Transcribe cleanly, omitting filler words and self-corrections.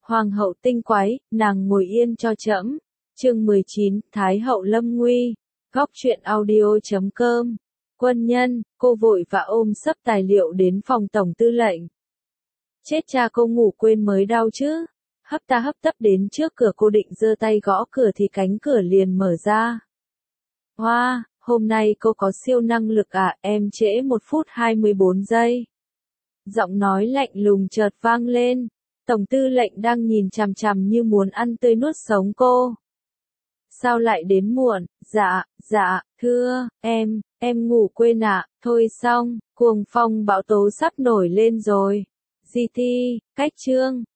Hoàng hậu tinh quái, nàng ngồi yên cho trẫm. Chương 19, Thái hậu lâm nguy. Góc truyện audio.com. Quân nhân, cô vội và ôm xấp tài liệu đến phòng tổng tư lệnh. Chết cha, cô ngủ quên mới đau chứ. Hấp tấp đến trước cửa, cô định giơ tay gõ cửa thì cánh cửa liền mở ra. Hoa, hôm nay cô có siêu năng lực à? Em trễ 1 phút 24 giây. Giọng nói lạnh lùng chợt vang lên. Tổng tư lệnh đang nhìn chằm chằm như muốn ăn tươi nuốt sống cô. Sao lại đến muộn? Dạ, thưa, em ngủ quên ạ. Thôi xong, cuồng phong bão tố sắp nổi lên rồi. GT, cách chương.